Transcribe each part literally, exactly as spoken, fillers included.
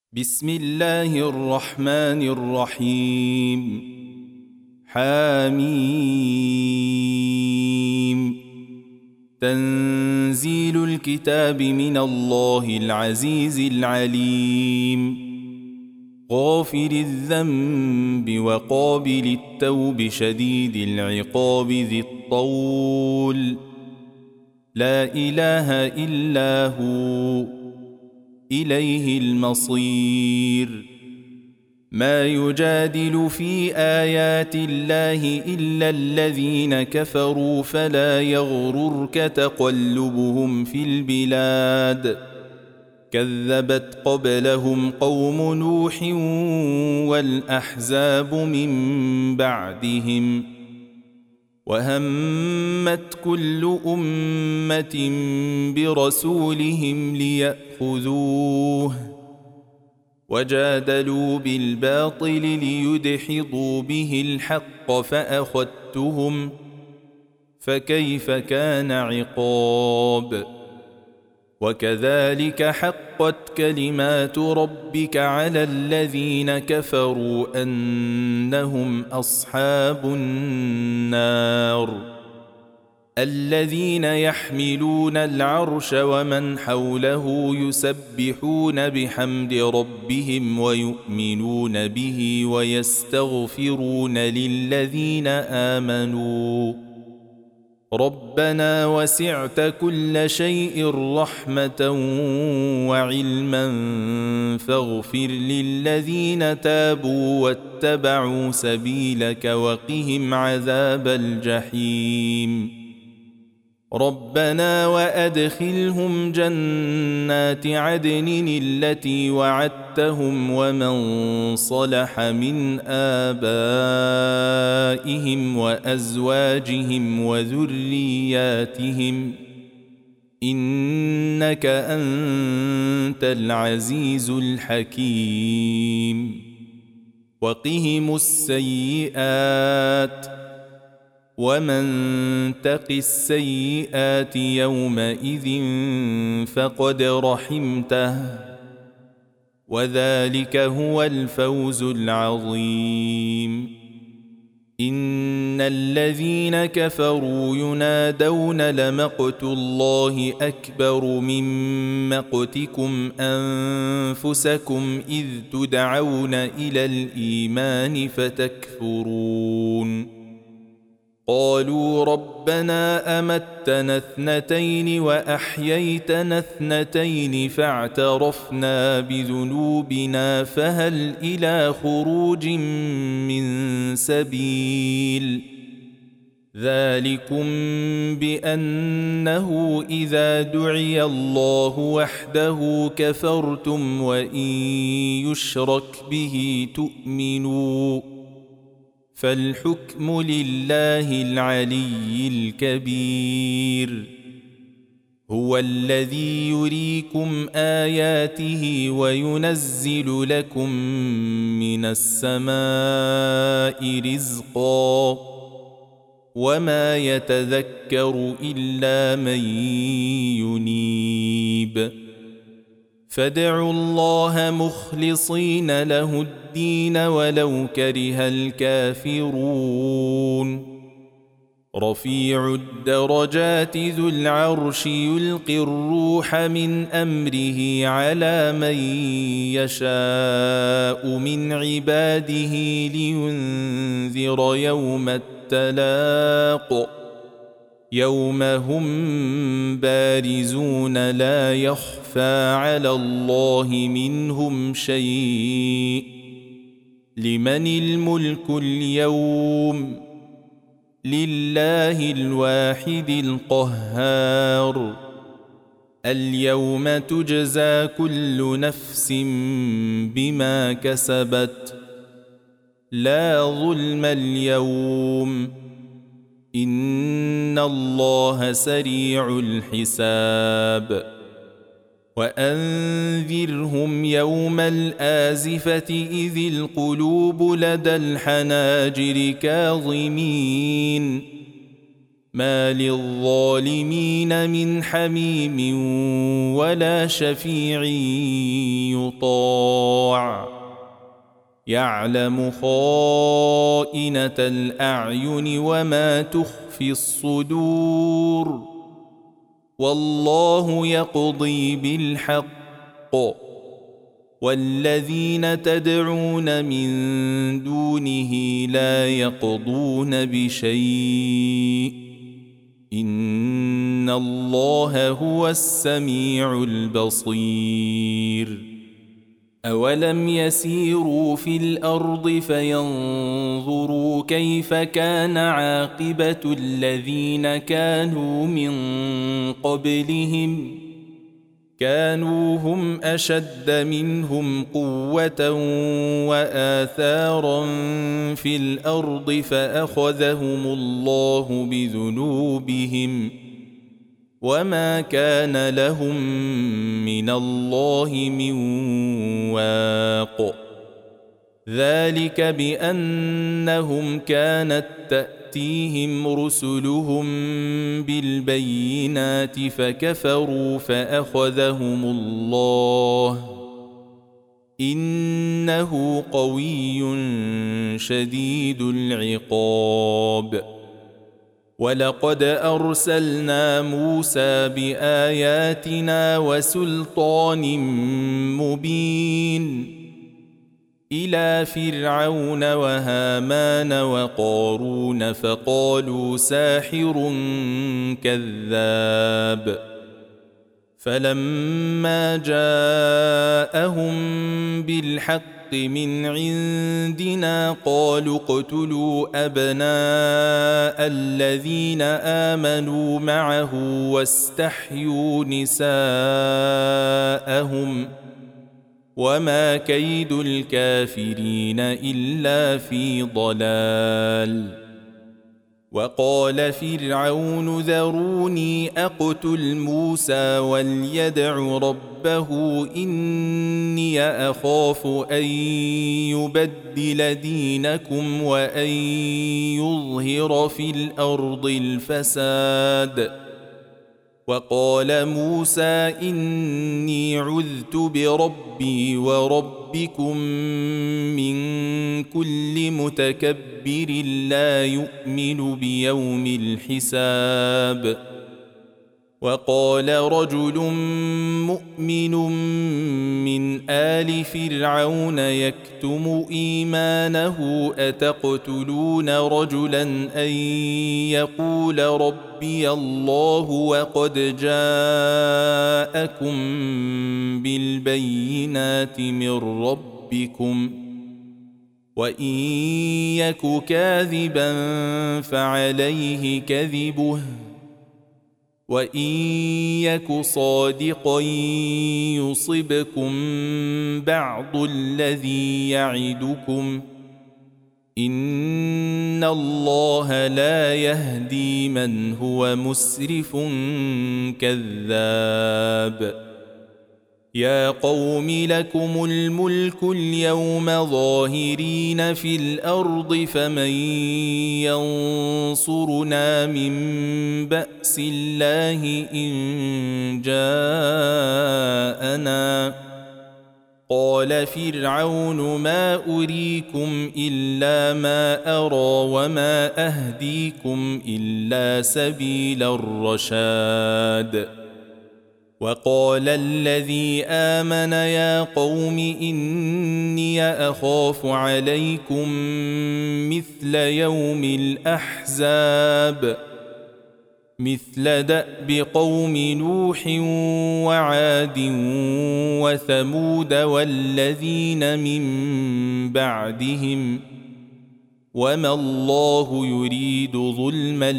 بسم الله الرحمن الرحيم. حميم. تنزيل الكتاب من الله العزيز العليم، غافر الذنب وقابل التوب شديد العقاب ذي الطول، لا إله إلا هو إليه المصير. ما يجادل في آيات الله إلا الذين كفروا، فلا يغررك تقلبهم في البلاد. كذبت قبلهم قوم نوح والأحزاب من بعدهم، وهمت كل أمة برسولهم ليأخذوه، وجادلوا بالباطل ليدحضوا به الحق فأخذتهم، فكيف كان عقاب. وكذلك حقت كلمات ربك على الذين كفروا أنهم أصحاب النار. الذين يحملون العرش ومن حوله يسبحون بحمد ربهم ويؤمنون به ويستغفرون للذين آمنوا ربنا وسعت كل شيء رحمة وعلما فاغفر للذين تابوا واتبعوا سبيلك وقهم عذاب الجحيم. ربنا وأدخلهم جنات عدن التي وعدتهم ومن صلح من آبائهم وأزواجهم وذرياتهم إنك أنت العزيز الحكيم. وقهم السيئات، ومن تق السيئات يومئذ فقد رحمته، وذلك هو الفوز العظيم. إن الذين كفروا ينادون لمقت الله أكبر من مقتكم أنفسكم إذ تدعون إلى الإيمان فتكفرون. قالوا ربنا أمتنا اثنتين وأحييتنا اثنتين فاعترفنا بذنوبنا فهل إلى خروج من سبيل. ذلكم بأنه إذا دعي الله وحده كفرتم وإن يشرك به تؤمنوا، فالحكم لله العلي الكبير. هو الذي يريكم آياته وينزل لكم من السماء رزقا، وما يتذكر إلا من ينيب. فادعوا الله مخلصين له الدين ولو كره الكافرون. رفيع الدرجات ذو العرش يلقي الروح من أمره على من يشاء من عباده لينذر يوم التلاق، يوم هم بارزون لا يخفى على الله منهم شيء. لمن الملك اليوم؟ لله الواحد القهار. اليوم تجزى كل نفس بما كسبت، لا ظلم اليوم، إن الله سريع الحساب. وأنذرهم يوم الآزفة إذ القلوب لدى الحناجر كاظمين ما للظالمين من حميم ولا شفيع يطاع يعلم خائنة الأعين وما تخفي الصدور والله يقضي بالحق والذين تدعون من دونه لا يقضون بشيء إن الله هو السميع البصير أولم يسيروا في الأرض فينظروا كيف كان عاقبة الذين كانوا من قبلهم كانوا هم أشد منهم قوة وآثارا في الأرض فأخذهم الله بذنوبهم وما كان لهم من الله من واق ذلك بأنهم كانت تأتيهم رسلهم بالبينات فكفروا فأخذهم الله إنه قوي شديد العقاب ولقد أرسلنا موسى بآياتنا وسلطان مبين إلى فرعون وهامان وقارون فقالوا ساحر كذاب فلما جاءهم بالحق من عندنا قالوا اقتلوا أبناء الذين آمنوا معه واستحيوا نساءهم وما كيد الكافرين إلا في ضلال وقال فرعون ذروني أقتل موسى وليدع ربه إني أخاف أن يبدل دينكم وأن يظهر في الأرض الفساد وقال موسى إني عذت بربي وربكم من كل متكبر لا يؤمن بيوم الحساب وقال رجل مؤمن من آل فرعون يكتم إيمانه أتقتلون رجلا أن يقول ربي الله وقد جاءكم بالبينات من ربكم وإن يك كاذبا فعليه كذبه وإن يك صادقا يصبكم بعض الذي يعدكم إن الله لا يهدي من هو مسرف كذاب يا قوم لكم الملك اليوم ظاهرين في الأرض فمن ينصرنا من بأس الله إن جاءنا قال فرعون ما أريكم إلا ما أرى وما أهديكم إلا سبيل الرشاد وقال الذي آمن يا قوم إني أخاف عليكم مثل يوم الأحزاب مثل دأب قوم نوح وعاد وثمود والذين من بعدهم وما الله يريد ظلما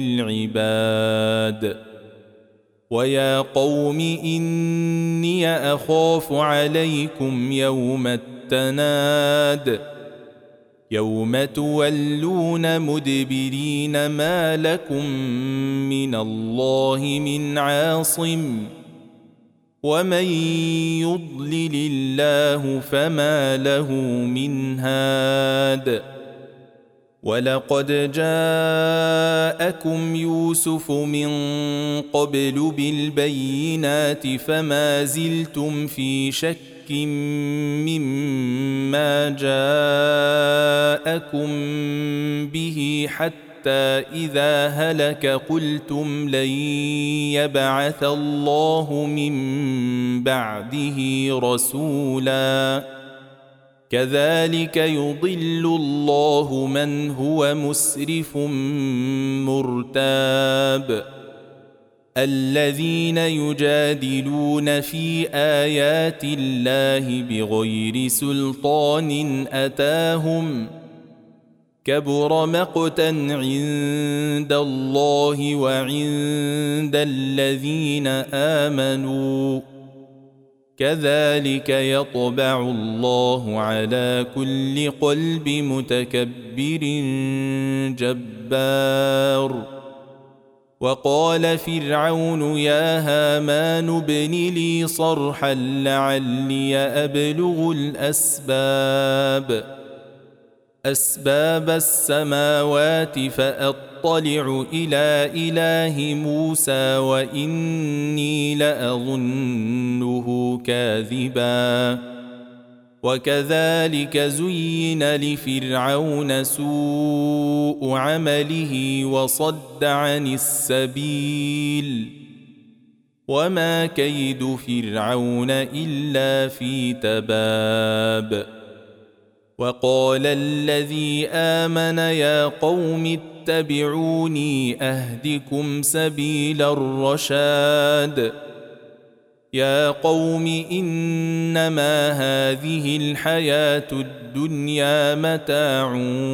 للعباد ويا قوم إني أخاف عليكم يوم التناد يوم تولون مدبرين ما لكم من الله من عاصم ومن يضلل الله فما له من هاد ولقد جاءكم يوسف من قبل بالبينات فما زلتم في شك مما جاءكم به حتى إذا هلك قلتم لن يبعث الله من بعده رسولا كذلك يضل الله من هو مسرف مرتاب الذين يجادلون في آيات الله بغير سلطان أتاهم كبر مقتا عند الله وعند الذين آمنوا كذلك يطبع الله على كل قلب متكبر جبار وقال فرعون يا هامان ابن لي صرحا لعلي أبلغ الأسباب أسباب السماوات فأطلع إلى إله موسى وإني لأظنه كاذبا وكذلك زين لفرعون سوء عمله وصد عن السبيل وما كيد فرعون إلا في تباب وقال الذي آمن يا قوم اتبعوني أهدكم سبيل الرشاد يا قوم إنما هذه الحياة الدنيا متاع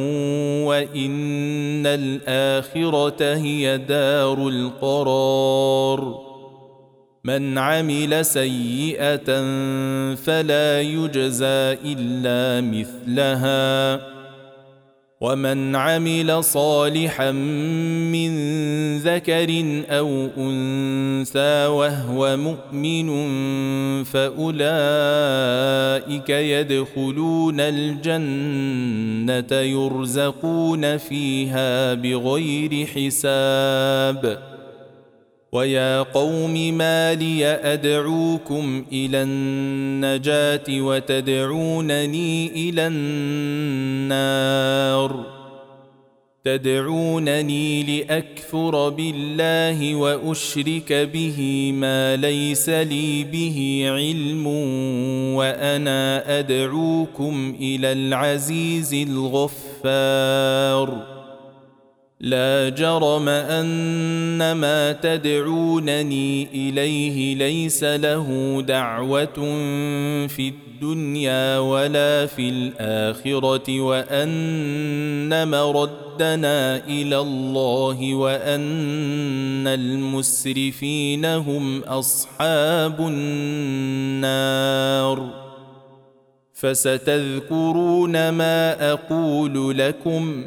وإن الآخرة هي دار القرار من عمل سيئة فلا يجزى إلا مثلها ومن عمل صالحا من ذكر أو أنثى وهو مؤمن فأولئك يدخلون الجنة يرزقون فيها بغير حساب ويا قوم ما لي أدعوكم إلى النجاة وتدعونني إلى النار تدعونني لأكفر بالله وأشرك به ما ليس لي به علم وأنا أدعوكم إلى العزيز الغفار لا جرم أن ما تدعونني إليه ليس له دعوة في الدنيا ولا في الآخرة وأن مردنا إلى الله وأن المسرفين هم أصحاب النار فستذكرون ما أقول لكم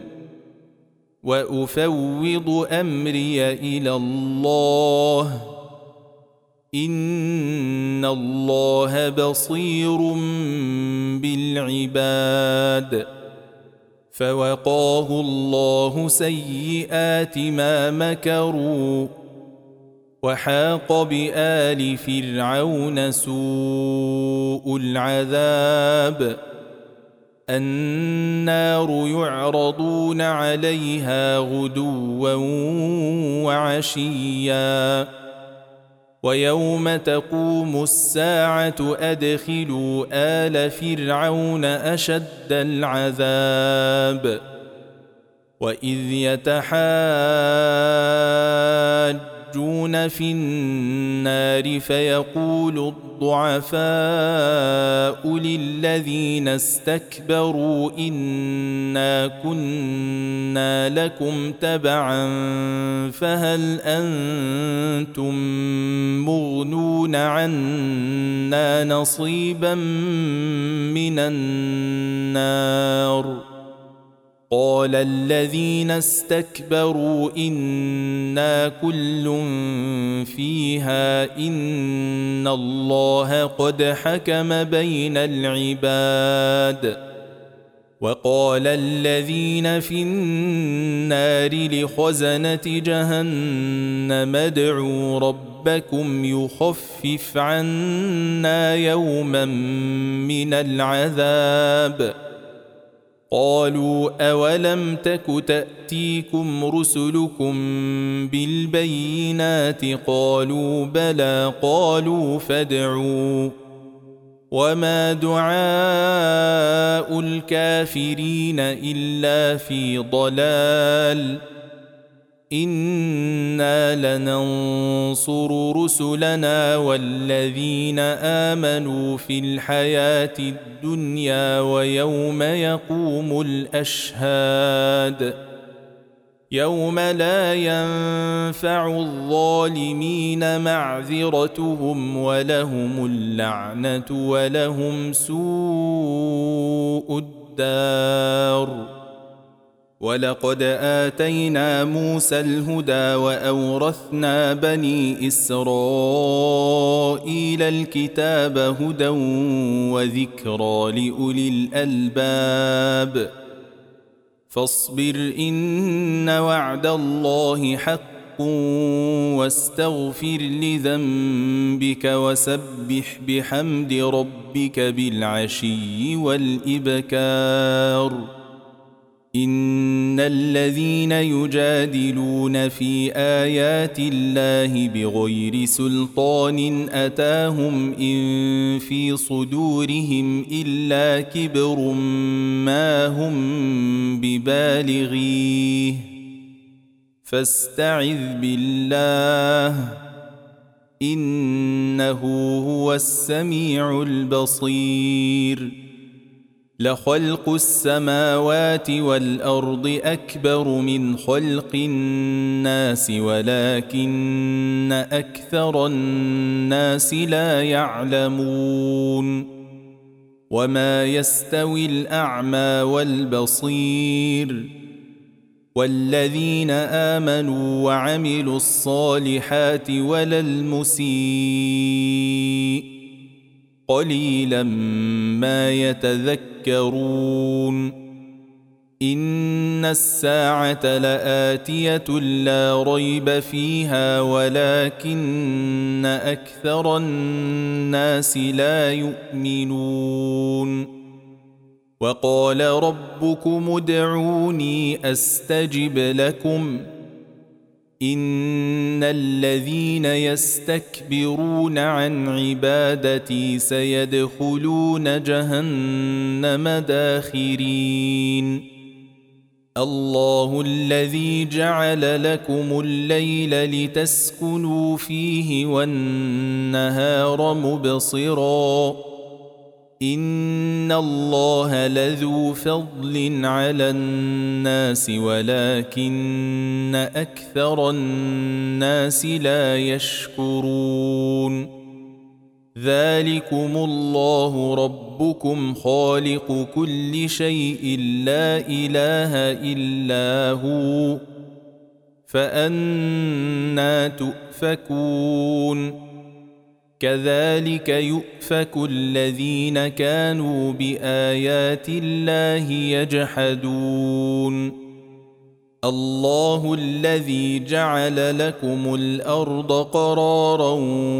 وأفوض أمري إلى الله إن الله بصير بالعباد فوقاه الله سيئات ما مكروا وحاق بآل فرعون سوء العذاب النار يعرضون عليها غدوا وعشيا ويوم تقوم الساعة أدخلوا آل فرعون أشد العذاب وإذ يتحاجون في النار فيقول الضعفاء للذين استكبروا إنا كنا لكم تبعا فهل أنتم مغنون عنا نصيبا من النار قال الذين استكبروا إنا كل فيها إن الله قد حكم بين العباد وقال الذين في النار لخزنة جهنم ادعوا ربكم يخفف عنا يوما من العذاب قالوا أولم تك تأتيكم رسلكم بالبينات قالوا بلى قالوا فادعوا وما دعاء الكافرين إلا في ضلال إنا لننصر رسلنا والذين آمنوا في الحياة الدنيا ويوم يقوم الأشهاد يوم لا ينفع الظالمين معذرتهم ولهم اللعنة ولهم سوء الدار ولقد آتينا موسى الهدى وأورثنا بني إسرائيل الكتاب هدى وذكرى لأولي الألباب فاصبر إن وعد الله حق واستغفر لذنبك وسبح بحمد ربك بالعشي والإبكار إن الذين يجادلون في آيات الله بغير سلطان أتاهم إن في صدورهم إلا كبر ما هم ببالغيه فاستعذ بالله إنه هو السميع البصير لخلق السماوات والأرض أكبر من خلق الناس ولكن أكثر الناس لا يعلمون وما يستوي الأعمى والبصير والذين آمنوا وعملوا الصالحات ولا المسيء قليلا ما يتذكرون إن الساعة لآتية لا ريب فيها ولكن أكثر الناس لا يؤمنون وقال ربكم ادعوني أستجب لكم إن الذين يستكبرون عن عبادتي سيدخلون جهنم داخرين الله الذي جعل لكم الليل لتسكنوا فيه والنهار مبصراً إن الله لذو فضل على الناس ولكن أكثر الناس لا يشكرون ذلكم الله ربكم خالق كل شيء لا إله إلا هو فأنى تؤفكون كذلك يؤفك الذين كانوا بآيات الله يجحدون الله الذي جعل لكم الأرض قرارا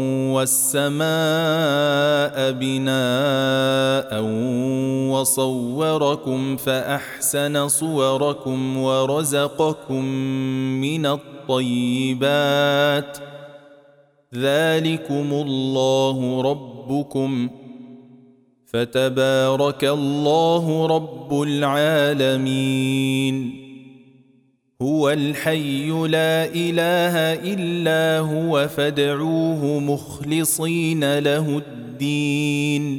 والسماء بناء وصوركم فأحسن صوركم ورزقكم من الطيبات ذلكم الله ربكم فتبارك الله رب العالمين هو الحي لا إله إلا هو فادعوه مخلصين له الدين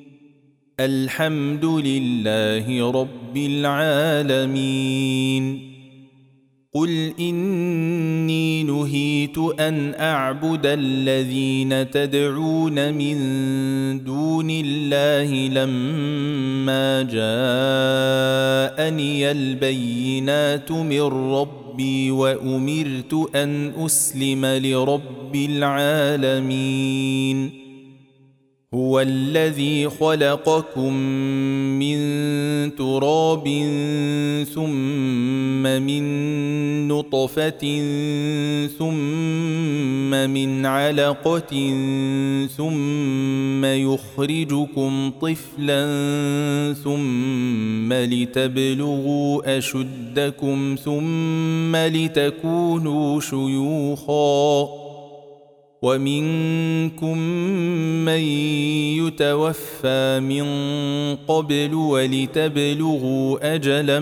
الحمد لله رب العالمين قل إني نهيت أن أعبد الذين تدعون من دون الله لما جاءني البينات من ربي وأمرت أن أسلم لرب العالمين هو الذي خلقكم من تراب ثم من نطفة ثم من علقة ثم يخرجكم طفلا ثم لتبلغوا أشدكم ثم لتكونوا شيوخا ومنكم من يتوفى من قبل ولتبلغوا أجلا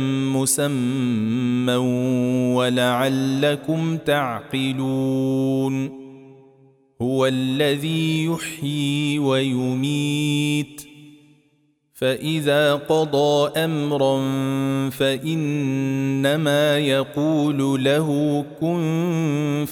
مسمى ولعلكم تعقلون هو الذي يحيي ويميت فإذا قضى أمرا فإنما يقول له كن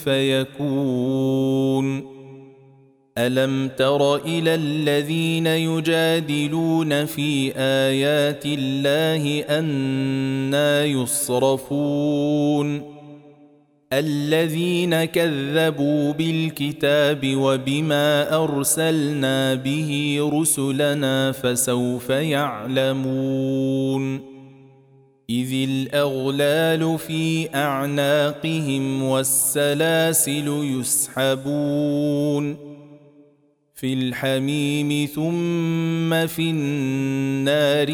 فيكون ألم تر إلى الذين يجادلون في آيات الله أنى يصرفون الذين كذبوا بالكتاب وبما أرسلنا به رسلنا فسوف يعلمون إذ الأغلال في أعناقهم والسلاسل يسحبون في الحميم ثم في النار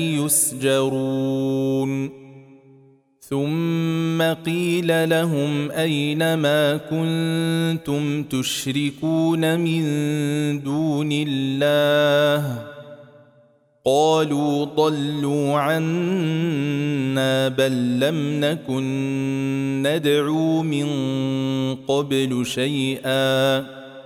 يسجرون ثم قيل لهم أين ما كنتم تشركون من دون الله قالوا ضلوا عنا بل لم نكن ندعو من قبل شيئا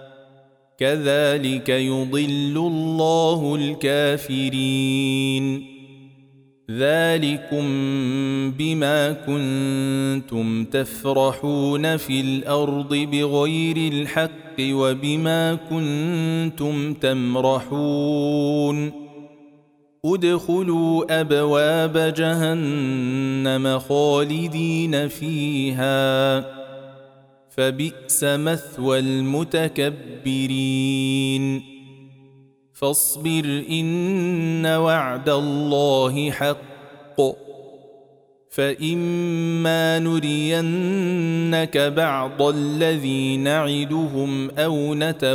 كذلك يضل الله الكافرين ذلكم بما كنتم تفرحون في الأرض بغير الحق وبما كنتم تمرحون ادخلوا أبواب جهنم خالدين فيها فبئس مثوى المتكبرين فاصبر إن وعد الله حق فإما نرينك بعض الذي نعدهم أو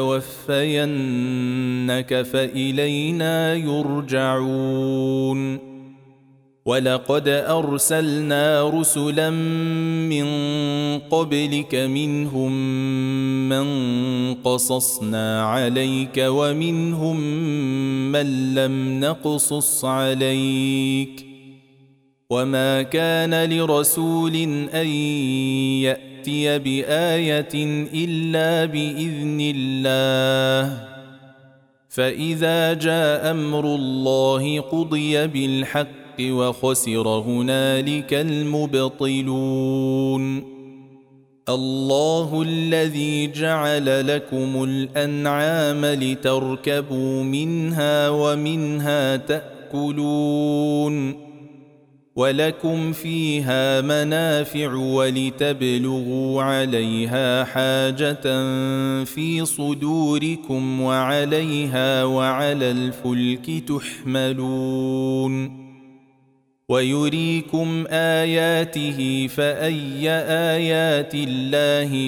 نتوفينك فإلينا يرجعون ولقد أرسلنا رسلا من قبلك منهم من قصصنا عليك ومنهم من لم نقصص عليك وما كان لرسول أن يأتي بآية إلا بإذن الله فإذا جاء أمر الله قضي بالحق وخسر هنالك المبطلون الله الذي جعل لكم الأنعام لتركبوا منها ومنها تأكلون ولكم فيها منافع ولتبلغوا عليها حاجة في صدوركم وعليها وعلى الفلك تحملون ويريكم آياته فأي آيات الله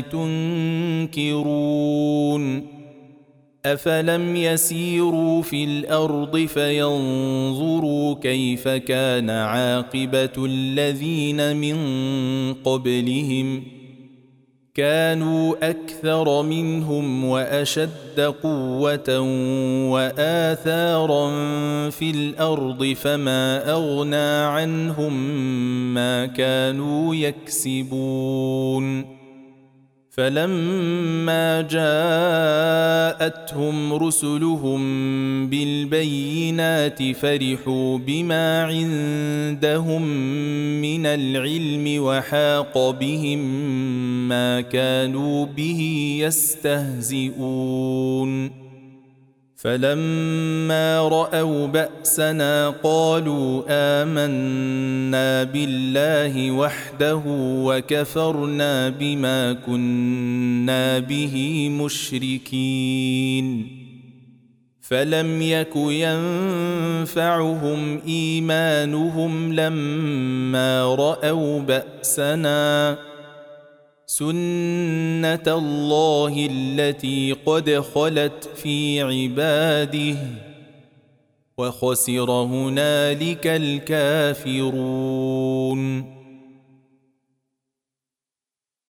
تنكرون أفلم يسيروا في الأرض فينظروا كيف كان عاقبة الذين من قبلهم كانوا أكثر منهم وأشد قوة وآثارا في الأرض فما أغنى عنهم ما كانوا يكسبون فلما جاءتهم رسلهم بالبينات فرحوا بما عندهم من العلم وحاق بهم ما كانوا به يستهزئون فلما رأوا بأسنا قالوا آمنا بالله وحده وكفرنا بما كنا به مشركين فلم يك ينفعهم إيمانهم لما رأوا بأسنا سنة الله التي قد خلت في عباده وخسر هنالك الكافرون.